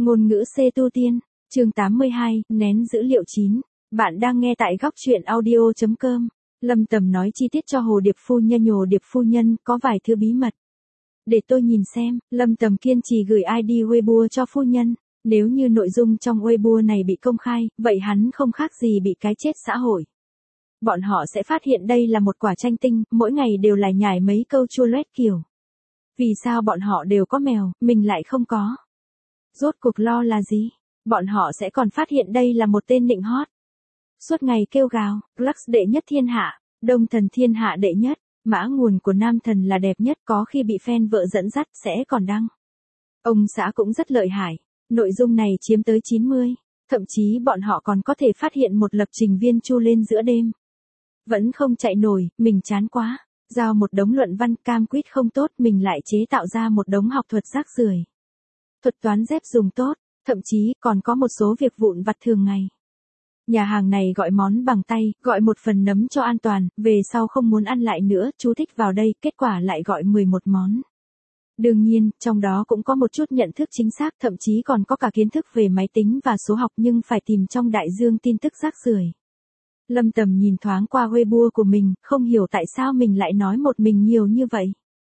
Ngôn ngữ C tu tiên, chương 82, nén dữ liệu 9. Bạn đang nghe tại góc truyện audio.com. Lâm Tầm nói chi tiết cho Hồ Điệp Phu Nhân. Hồ Điệp Phu Nhân có vài thứ bí mật. Để tôi nhìn xem. Lâm Tầm kiên trì gửi ID Weibo cho phu nhân. Nếu như nội dung trong Weibo này bị công khai, vậy hắn không khác gì bị cái chết xã hội. Bọn họ sẽ phát hiện đây là một quả chanh tinh, mỗi ngày đều lại nhải mấy câu chua loét kiểu. Vì sao bọn họ đều có mèo, mình lại không có? Rốt cuộc lo là gì? Bọn họ sẽ còn phát hiện đây là một tên nịnh hót. Suốt ngày kêu gào, Lux đệ nhất thiên hạ, Đông thần thiên hạ đệ nhất, mã nguồn của nam thần là đẹp nhất, có khi bị fan vợ dẫn dắt sẽ còn đăng. Ông xã cũng rất lợi hại, nội dung này chiếm tới 90, thậm chí bọn họ còn có thể phát hiện một lập trình viên chu lên giữa đêm. Vẫn không chạy nổi, mình chán quá, giao một đống luận văn cam quýt không tốt, mình lại chế tạo ra một đống học thuật rác rưởi. Thuật toán dép dùng tốt, thậm chí còn có một số việc vụn vặt thường ngày. Nhà hàng này gọi món bằng tay, gọi một phần nấm cho an toàn, về sau không muốn ăn lại nữa, chú thích vào đây, kết quả lại gọi 11 món. Đương nhiên, trong đó cũng có một chút nhận thức chính xác, thậm chí còn có cả kiến thức về máy tính và số học, nhưng phải tìm trong đại dương tin tức rác rưởi. Lâm Tầm nhìn thoáng qua Weibo của mình, không hiểu tại sao mình lại nói một mình nhiều như vậy.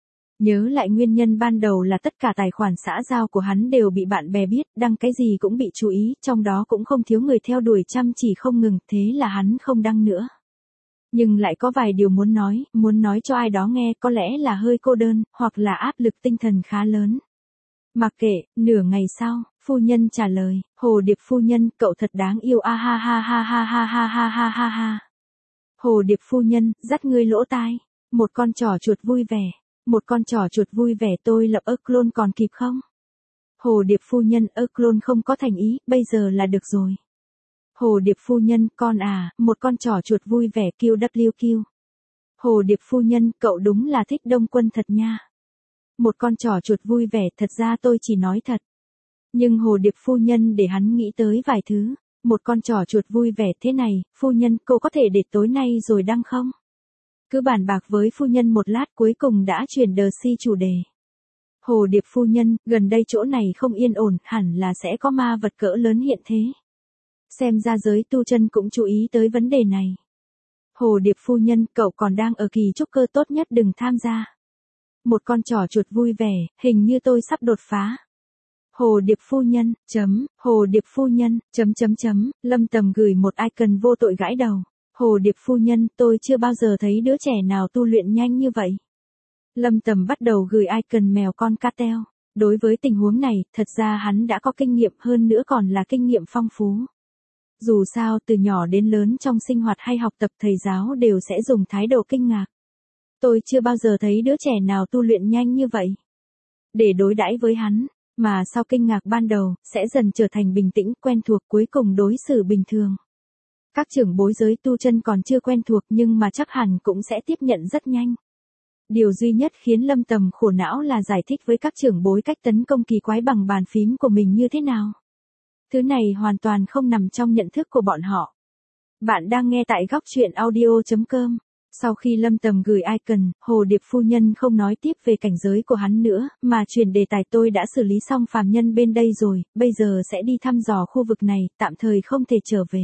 Nhớ lại nguyên nhân ban đầu là tất cả tài khoản xã giao của hắn đều bị bạn bè biết, đăng cái gì cũng bị chú ý, trong đó cũng không thiếu người theo đuổi chăm chỉ không ngừng, thế là hắn không đăng nữa. Nhưng lại có vài điều muốn nói cho ai đó nghe, có lẽ là hơi cô đơn, hoặc là áp lực tinh thần khá lớn. Mặc kệ, nửa ngày sau, phu nhân trả lời, Hồ Điệp Phu Nhân, cậu thật đáng yêu a ha ha ha ha ha ha ha ha ha ha. Hồ Điệp Phu Nhân, dắt ngươi lỗ tai, một con trỏ chuột vui vẻ. Một con trỏ chuột vui vẻ, tôi lập clone còn kịp không? Hồ Điệp Phu Nhân, clone không có thành ý, bây giờ là được rồi. Hồ Điệp Phu Nhân, con à, một con trỏ chuột vui vẻ QWQ. Hồ Điệp Phu Nhân, cậu đúng là thích Đông Quân thật nha. Một con trỏ chuột vui vẻ, thật ra tôi chỉ nói thật. Nhưng Hồ Điệp Phu Nhân để hắn nghĩ tới vài thứ. Một con trỏ chuột vui vẻ thế này, phu nhân, cô có thể để tối nay rồi đăng không? Cứ bàn bạc với phu nhân một lát, cuối cùng đã chuyển chủ đề. Hồ Điệp Phu Nhân, gần đây chỗ này không yên ổn, hẳn là sẽ có ma vật cỡ lớn hiện thế. Xem ra giới tu chân cũng chú ý tới vấn đề này. Hồ Điệp Phu Nhân, cậu còn đang ở kỳ trúc cơ, tốt nhất đừng tham gia. Một con trỏ chuột vui vẻ, hình như tôi sắp đột phá. Hồ Điệp Phu Nhân, Hồ Điệp Phu Nhân, Lâm Tầm gửi một icon vô tội gãi đầu. Hồ Điệp Phu Nhân, tôi chưa bao giờ thấy đứa trẻ nào tu luyện nhanh như vậy. Lâm Tầm bắt đầu gửi icon mèo con Catel. Đối với tình huống này, thật ra hắn đã có kinh nghiệm, hơn nữa còn là kinh nghiệm phong phú. Dù sao, từ nhỏ đến lớn trong sinh hoạt hay học tập, thầy giáo đều sẽ dùng thái độ kinh ngạc. Tôi chưa bao giờ thấy đứa trẻ nào tu luyện nhanh như vậy. Để đối đãi với hắn, mà sau kinh ngạc ban đầu, sẽ dần trở thành bình tĩnh, quen thuộc, cuối cùng đối xử bình thường. Các trưởng bối giới tu chân còn chưa quen thuộc, nhưng mà chắc hẳn cũng sẽ tiếp nhận rất nhanh. Điều duy nhất khiến Lâm Tầm khổ não là giải thích với các trưởng bối cách tấn công kỳ quái bằng bàn phím của mình như thế nào. Thứ này hoàn toàn không nằm trong nhận thức của bọn họ. Bạn đang nghe tại góc truyện audio.com. Sau khi Lâm Tầm gửi icon, Hồ Điệp Phu Nhân không nói tiếp về cảnh giới của hắn nữa, mà chuyển đề tài, tôi đã xử lý xong phàm nhân bên đây rồi, bây giờ sẽ đi thăm dò khu vực này, tạm thời không thể trở về.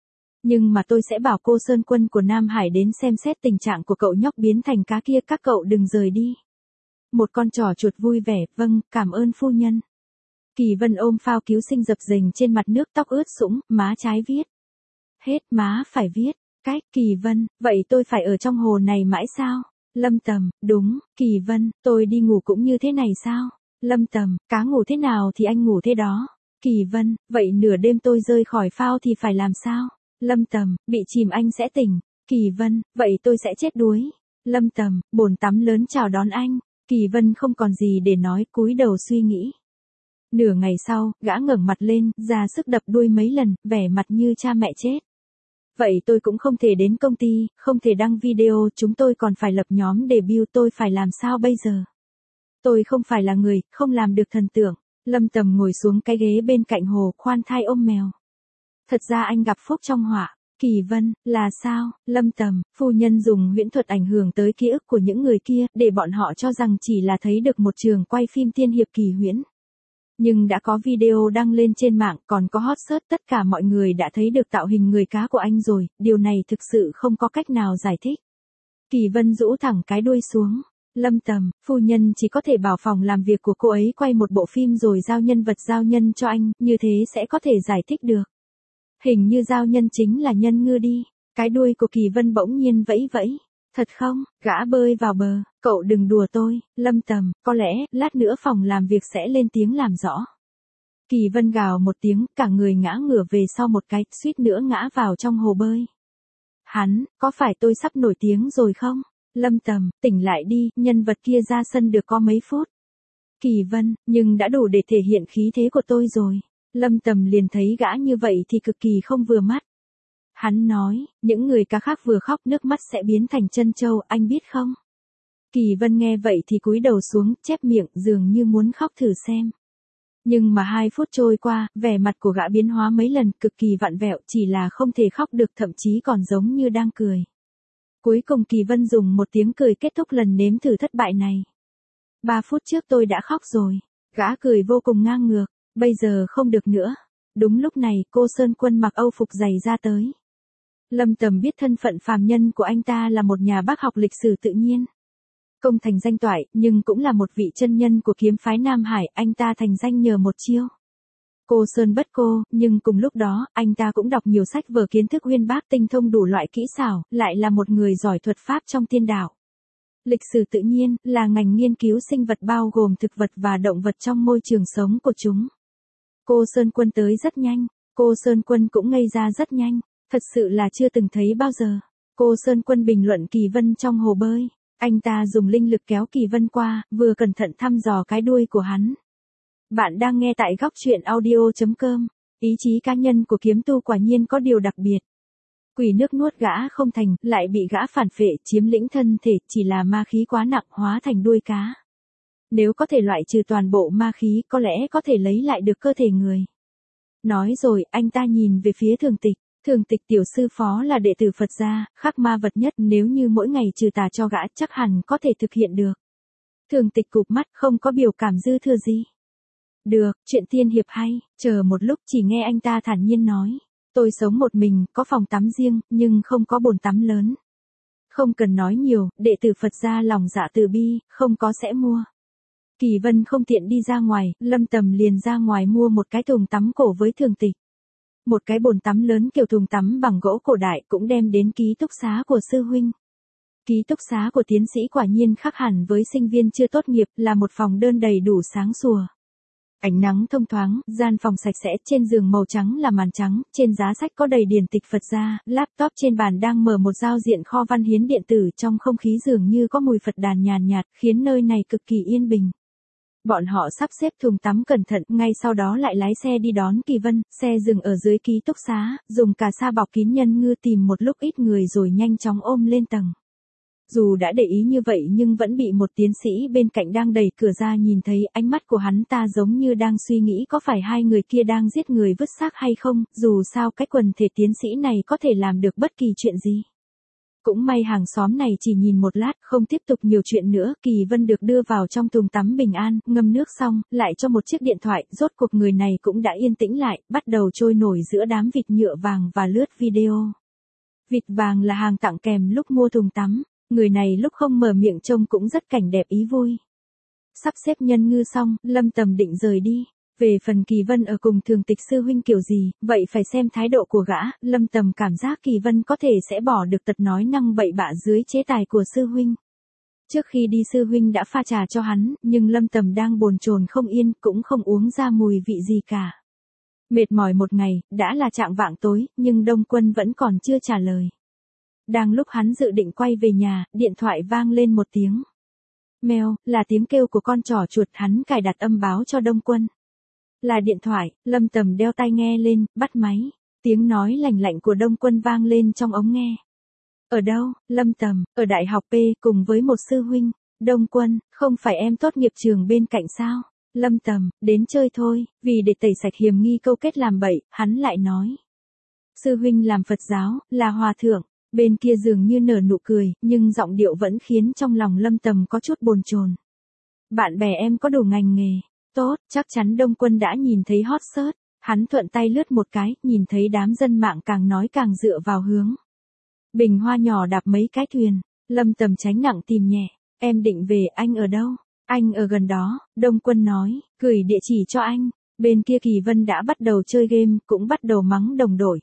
Nhưng mà tôi sẽ bảo cô Sơn Quân của Nam Hải đến xem xét tình trạng của cậu nhóc biến thành cá kia, các cậu đừng rời đi. Một con trỏ chuột vui vẻ, vâng, cảm ơn phu nhân. Kỳ Vân ôm phao cứu sinh dập dềnh trên mặt nước, tóc ướt sũng, má trái viết. Hết, má phải viết. Cách, Kỳ Vân, vậy tôi phải ở trong hồ này mãi sao? Lâm Tầm, đúng, Kỳ Vân, tôi đi ngủ cũng như thế này sao? Lâm Tầm, cá ngủ thế nào thì anh ngủ thế đó. Kỳ Vân, vậy nửa đêm tôi rơi khỏi phao thì phải làm sao? Lâm Tầm, bị chìm anh sẽ tỉnh. Kỳ Vân, vậy tôi sẽ chết đuối. Lâm Tầm, bồn tắm lớn chào đón anh. Kỳ Vân không còn gì để nói, cúi đầu suy nghĩ. Nửa ngày sau, gã ngẩng mặt lên, ra sức đập đuôi mấy lần, vẻ mặt như cha mẹ chết. Vậy tôi cũng không thể đến công ty, không thể đăng video, chúng tôi còn phải lập nhóm debut, tôi phải làm sao bây giờ? Tôi không phải là người, không làm được thần tượng. Lâm Tầm ngồi xuống cái ghế bên cạnh hồ, khoan thai ôm mèo. Thật ra anh gặp phúc trong họa. Kỳ Vân, là sao? Lâm Tầm, phu nhân dùng huyễn thuật ảnh hưởng tới ký ức của những người kia, để bọn họ cho rằng chỉ là thấy được một trường quay phim tiên hiệp kỳ huyễn. Nhưng đã có video đăng lên trên mạng, còn có hot search, tất cả mọi người đã thấy được tạo hình người cá của anh rồi, điều này thực sự không có cách nào giải thích. Kỳ Vân rũ thẳng cái đuôi xuống. Lâm Tầm, phu nhân chỉ có thể bảo phòng làm việc của cô ấy quay một bộ phim rồi giao nhân vật giao nhân cho anh, như thế sẽ có thể giải thích được. Hình như giao nhân chính là Nhân Ngư đi. Cái đuôi của Kỳ Vân bỗng nhiên vẫy vẫy. Thật không, gã bơi vào bờ, cậu đừng đùa tôi, Lâm Tầm, có lẽ, lát nữa phòng làm việc sẽ lên tiếng làm rõ. Kỳ Vân gào một tiếng, cả người ngã ngửa về sau một cái, suýt nữa ngã vào trong hồ bơi. Hắn, có phải tôi sắp nổi tiếng rồi không? Lâm Tầm, tỉnh lại đi, nhân vật kia ra sân được có mấy phút. Kỳ Vân, nhưng đã đủ để thể hiện khí thế của tôi rồi. Lâm Tầm liền thấy gã như vậy thì cực kỳ không vừa mắt. Hắn nói, những người cá khác vừa khóc nước mắt sẽ biến thành chân trâu, anh biết không? Kỳ Vân nghe vậy thì cúi đầu xuống, chép miệng, dường như muốn khóc thử xem. Nhưng mà 2 phút trôi qua, vẻ mặt của gã biến hóa mấy lần, cực kỳ vặn vẹo, chỉ là không thể khóc được, thậm chí còn giống như đang cười. Cuối cùng Kỳ Vân dùng một tiếng cười kết thúc lần nếm thử thất bại này. 3 phút trước tôi đã khóc rồi. Gã cười vô cùng ngang ngược, bây giờ không được nữa. Đúng lúc này, cô Sơn Quân mặc âu phục dày ra tới. Lâm Tầm biết thân phận phàm nhân của anh ta là một nhà bác học lịch sử tự nhiên. Công thành danh toại, nhưng cũng là một vị chân nhân của kiếm phái Nam Hải, anh ta thành danh nhờ một chiêu. Cô Sơn bất cô, nhưng cùng lúc đó, anh ta cũng đọc nhiều sách vở kiến thức uyên bác, tinh thông đủ loại kỹ xảo, lại là một người giỏi thuật pháp trong tiên đạo. Lịch sử tự nhiên là ngành nghiên cứu sinh vật bao gồm thực vật và động vật trong môi trường sống của chúng. Cô Sơn Quân tới rất nhanh, cô Sơn Quân cũng ngây ra rất nhanh, thật sự là chưa từng thấy bao giờ. Cô Sơn Quân bình luận Kỳ Vân trong hồ bơi, anh ta dùng linh lực kéo Kỳ Vân qua, vừa cẩn thận thăm dò cái đuôi của hắn. Bạn đang nghe tại góc truyện audio.com, ý chí cá nhân của kiếm tu quả nhiên có điều đặc biệt. Quỷ nước nuốt gã không thành, lại bị gã phản phệ chiếm lĩnh thân thể, chỉ là ma khí quá nặng hóa thành đuôi cá. Nếu có thể loại trừ toàn bộ ma khí, có lẽ có thể lấy lại được cơ thể người. Nói rồi, anh ta nhìn về phía Thường Tịch. Thường Tịch tiểu sư phó là đệ tử Phật gia, khắc ma vật nhất, nếu như mỗi ngày trừ tà cho gã chắc hẳn có thể thực hiện được. Thường Tịch cụp mắt, không có biểu cảm dư thừa gì. Được, chuyện tiên hiệp hay, chờ một lúc chỉ nghe anh ta thản nhiên nói. Tôi sống một mình, có phòng tắm riêng, nhưng không có bồn tắm lớn. Không cần nói nhiều, đệ tử Phật gia lòng dạ từ bi, không có sẽ mua. Kỳ Vân không tiện đi ra ngoài, Lâm Tầm liền ra ngoài mua một cái thùng tắm cổ với Thường Tịch. Một cái bồn tắm lớn kiểu thùng tắm bằng gỗ cổ đại cũng đem đến ký túc xá của sư huynh. Ký túc xá của tiến sĩ quả nhiên khác hẳn với sinh viên chưa tốt nghiệp, là một phòng đơn đầy đủ sáng sủa. Ánh nắng thông thoáng, gian phòng sạch sẽ, trên giường màu trắng là màn trắng, trên giá sách có đầy điển tịch Phật gia, laptop trên bàn đang mở một giao diện kho văn hiến điện tử, trong không khí dường như có mùi Phật đàn nhàn nhạt, khiến nơi này cực kỳ yên bình. Bọn họ sắp xếp thùng tắm cẩn thận, ngay sau đó lại lái xe đi đón Kỳ Vân, xe dừng ở dưới ký túc xá, dùng cà sa bọc kín Nhân Ngư tìm một lúc ít người rồi nhanh chóng ôm lên tầng. Dù đã để ý như vậy nhưng vẫn bị một tiến sĩ bên cạnh đang đẩy cửa ra nhìn thấy, ánh mắt của hắn ta giống như đang suy nghĩ có phải 2 người kia đang giết người vứt xác hay không, dù sao cái quần thể tiến sĩ này có thể làm được bất kỳ chuyện gì. Cũng may hàng xóm này chỉ nhìn một lát, không tiếp tục nhiều chuyện nữa, Kỳ Vân được đưa vào trong thùng tắm bình an, ngâm nước xong, lại cho một chiếc điện thoại, rốt cuộc người này cũng đã yên tĩnh lại, bắt đầu trôi nổi giữa đám vịt nhựa vàng và lướt video. Vịt vàng là hàng tặng kèm lúc mua thùng tắm, người này lúc không mở miệng trông cũng rất cảnh đẹp ý vui. Sắp xếp Nhân Ngư xong, Lâm Tầm định rời đi. Về phần Kỳ Vân ở cùng Thường Tịch sư huynh kiểu gì, vậy phải xem thái độ của gã, Lâm Tầm cảm giác Kỳ Vân có thể sẽ bỏ được tật nói năng bậy bạ dưới chế tài của sư huynh. Trước khi đi sư huynh đã pha trà cho hắn, nhưng Lâm Tầm đang bồn chồn không yên, cũng không uống ra mùi vị gì cả. Mệt mỏi một ngày, đã là chạng vạng tối, nhưng Đông Quân vẫn còn chưa trả lời. Đang lúc hắn dự định quay về nhà, điện thoại vang lên một tiếng. Mèo, là tiếng kêu của con trỏ chuột, hắn cài đặt âm báo cho Đông Quân. Là điện thoại, Lâm Tầm đeo tai nghe lên, bắt máy. Tiếng nói lành lạnh của Đông Quân vang lên trong ống nghe. Ở đâu, Lâm Tầm, ở Đại học P cùng với một sư huynh. Đông Quân, không phải em tốt nghiệp trường bên cạnh sao? Lâm Tầm, đến chơi thôi, vì để tẩy sạch hiềm nghi câu kết làm bậy, hắn lại nói. Sư huynh làm Phật giáo, là hòa thượng. Bên kia dường như nở nụ cười, nhưng giọng điệu vẫn khiến trong lòng Lâm Tầm có chút bồn chồn. Bạn bè em có đủ ngành nghề. Tốt, chắc chắn Đông Quân đã nhìn thấy hot search. Hắn thuận tay lướt một cái, nhìn thấy đám dân mạng càng nói càng dựa vào hướng. Bình Hoa nhỏ đạp mấy cái thuyền. Lâm Tầm tránh nặng tìm nhẹ. Em định về, anh ở đâu? Anh ở gần đó, Đông Quân nói, gửi địa chỉ cho anh. Bên kia Kỳ Vân đã bắt đầu chơi game, cũng bắt đầu mắng đồng đội.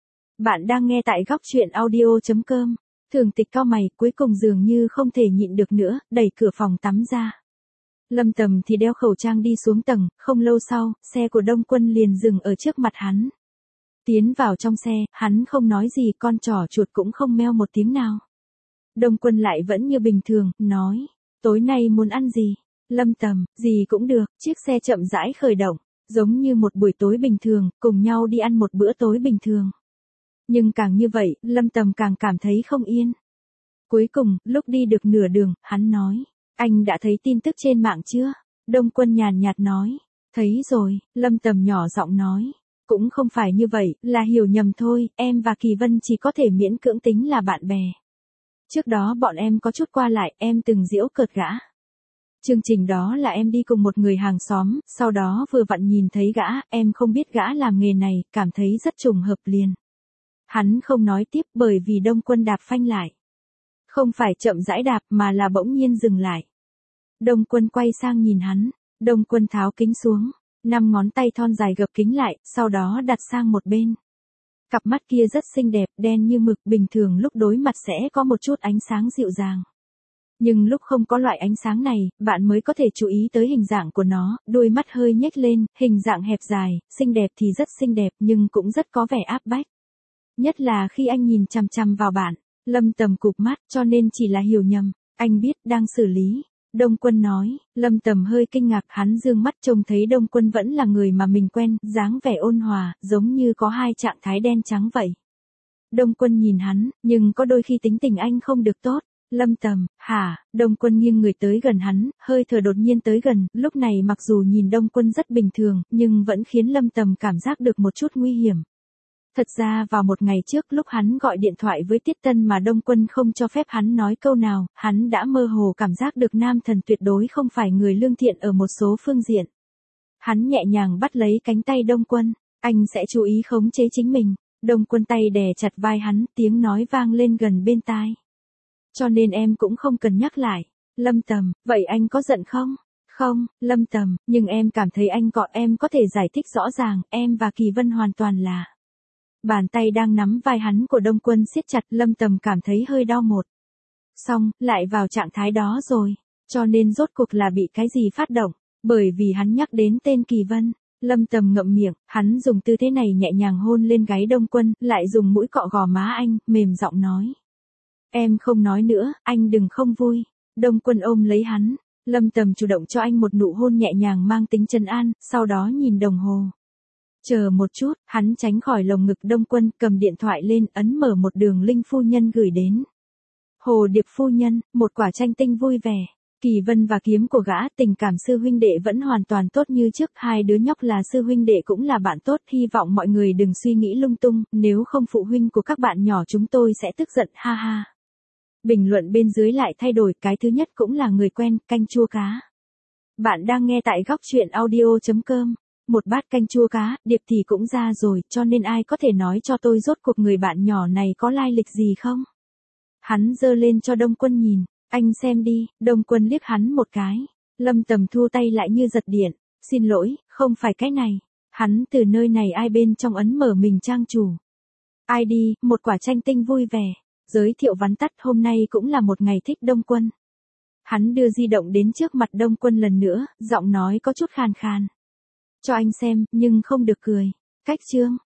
Bạn đang nghe tại góc chuyện audio.com. Thường Tịch cau mày, cuối cùng dường như không thể nhịn được nữa, đẩy cửa phòng tắm ra. Lâm Tầm thì đeo khẩu trang đi xuống tầng, không lâu sau, xe của Đông Quân liền dừng ở trước mặt hắn. Tiến vào trong xe, hắn không nói gì, con trỏ chuột cũng không meo một tiếng nào. Đông Quân lại vẫn như bình thường, nói, tối nay muốn ăn gì? Lâm Tầm, gì cũng được, chiếc xe chậm rãi khởi động, giống như một buổi tối bình thường, cùng nhau đi ăn một bữa tối bình thường. Nhưng càng như vậy, Lâm Tầm càng cảm thấy không yên. Cuối cùng, lúc đi được nửa đường, hắn nói, anh đã thấy tin tức trên mạng chưa? Đông Quân nhàn nhạt nói, thấy rồi, Lâm Tầm nhỏ giọng nói, cũng không phải như vậy, là hiểu nhầm thôi, em và Kỳ Vân chỉ có thể miễn cưỡng tính là bạn bè. Trước đó bọn em có chút qua lại, em từng giễu cợt gã. Chương trình đó là em đi cùng một người hàng xóm, sau đó vừa vặn nhìn thấy gã, em không biết gã làm nghề này, cảm thấy rất trùng hợp liền. Hắn không nói tiếp bởi vì Đông Quân đạp phanh lại. Không phải chậm rãi đạp mà là bỗng nhiên dừng lại. Đông Quân quay sang nhìn hắn, Đông Quân tháo kính xuống, 5 ngón tay thon dài gập kính lại, sau đó đặt sang một bên. Cặp mắt kia rất xinh đẹp, đen như mực, bình thường lúc đối mặt sẽ có một chút ánh sáng dịu dàng. Nhưng lúc không có loại ánh sáng này, bạn mới có thể chú ý tới hình dạng của nó, đôi mắt hơi nhếch lên, hình dạng hẹp dài, xinh đẹp thì rất xinh đẹp nhưng cũng rất có vẻ áp bách. Nhất là khi anh nhìn chằm chằm vào bạn, Lâm Tầm cụp mắt cho nên chỉ là hiểu nhầm, anh biết đang xử lý. Đông Quân nói, Lâm Tầm hơi kinh ngạc, hắn dương mắt trông thấy Đông Quân vẫn là người mà mình quen, dáng vẻ ôn hòa, giống như có hai trạng thái đen trắng vậy. Đông Quân nhìn hắn, nhưng có đôi khi tính tình anh không được tốt. Lâm Tầm, hả? Đông Quân nghiêng người tới gần hắn, hơi thở đột nhiên tới gần, lúc này mặc dù nhìn Đông Quân rất bình thường, nhưng vẫn khiến Lâm Tầm cảm giác được một chút nguy hiểm. Thật ra vào một ngày trước lúc hắn gọi điện thoại với Tiết Tân mà Đông Quân không cho phép hắn nói câu nào, hắn đã mơ hồ cảm giác được nam thần tuyệt đối không phải người lương thiện ở một số phương diện. Hắn nhẹ nhàng bắt lấy cánh tay Đông Quân, anh sẽ chú ý khống chế chính mình. Đông Quân tay đè chặt vai hắn, tiếng nói vang lên gần bên tai. Cho nên em cũng không cần nhắc lại. Lâm Tầm, vậy anh có giận không? Không, Lâm Tầm, nhưng em cảm thấy anh gọi em có thể giải thích rõ ràng, em và Kỳ Vân hoàn toàn là. Bàn tay đang nắm vai hắn của Đông Quân siết chặt, Lâm Tầm cảm thấy hơi đau một. Xong, lại vào trạng thái đó rồi. Cho nên rốt cuộc là bị cái gì phát động, bởi vì hắn nhắc đến tên Kỳ Vân. Lâm Tầm ngậm miệng, hắn dùng tư thế này nhẹ nhàng hôn lên gáy Đông Quân, lại dùng mũi cọ gò má anh, mềm giọng nói. Em không nói nữa, anh đừng không vui. Đông Quân ôm lấy hắn, Lâm Tầm chủ động cho anh một nụ hôn nhẹ nhàng mang tính trấn an, sau đó nhìn đồng hồ. Chờ một chút, hắn tránh khỏi lồng ngực Đông Quân, cầm điện thoại lên, ấn mở một đường link phu nhân gửi đến. Hồ Điệp phu nhân, một quả chanh tinh vui vẻ. Kỳ Vân và kiếm của gã, tình cảm sư huynh đệ vẫn hoàn toàn tốt như trước, hai đứa nhóc là sư huynh đệ cũng là bạn tốt, hy vọng mọi người đừng suy nghĩ lung tung, nếu không phụ huynh của các bạn nhỏ chúng tôi sẽ tức giận, ha ha. Bình luận bên dưới lại thay đổi, cái thứ nhất cũng là người quen, canh chua cá. Bạn đang nghe tại góc chuyện audio.com. Một bát canh chua cá, Điệp thì cũng ra rồi, cho nên ai có thể nói cho tôi rốt cuộc người bạn nhỏ này có lai lịch gì không? Hắn giơ lên cho Đông Quân nhìn, anh xem đi, Đông Quân liếc hắn một cái. Lâm Tầm thu tay lại như giật điện, xin lỗi, không phải cái này. Hắn từ nơi này ai bên trong ấn mở mình trang chủ. ID, một quả chanh tinh vui vẻ. Giới thiệu vắn tắt, hôm nay cũng là một ngày thích Đông Quân. Hắn đưa di động đến trước mặt Đông Quân lần nữa, giọng nói có chút khàn khàn. Cho anh xem, nhưng không được cười. Cách chương.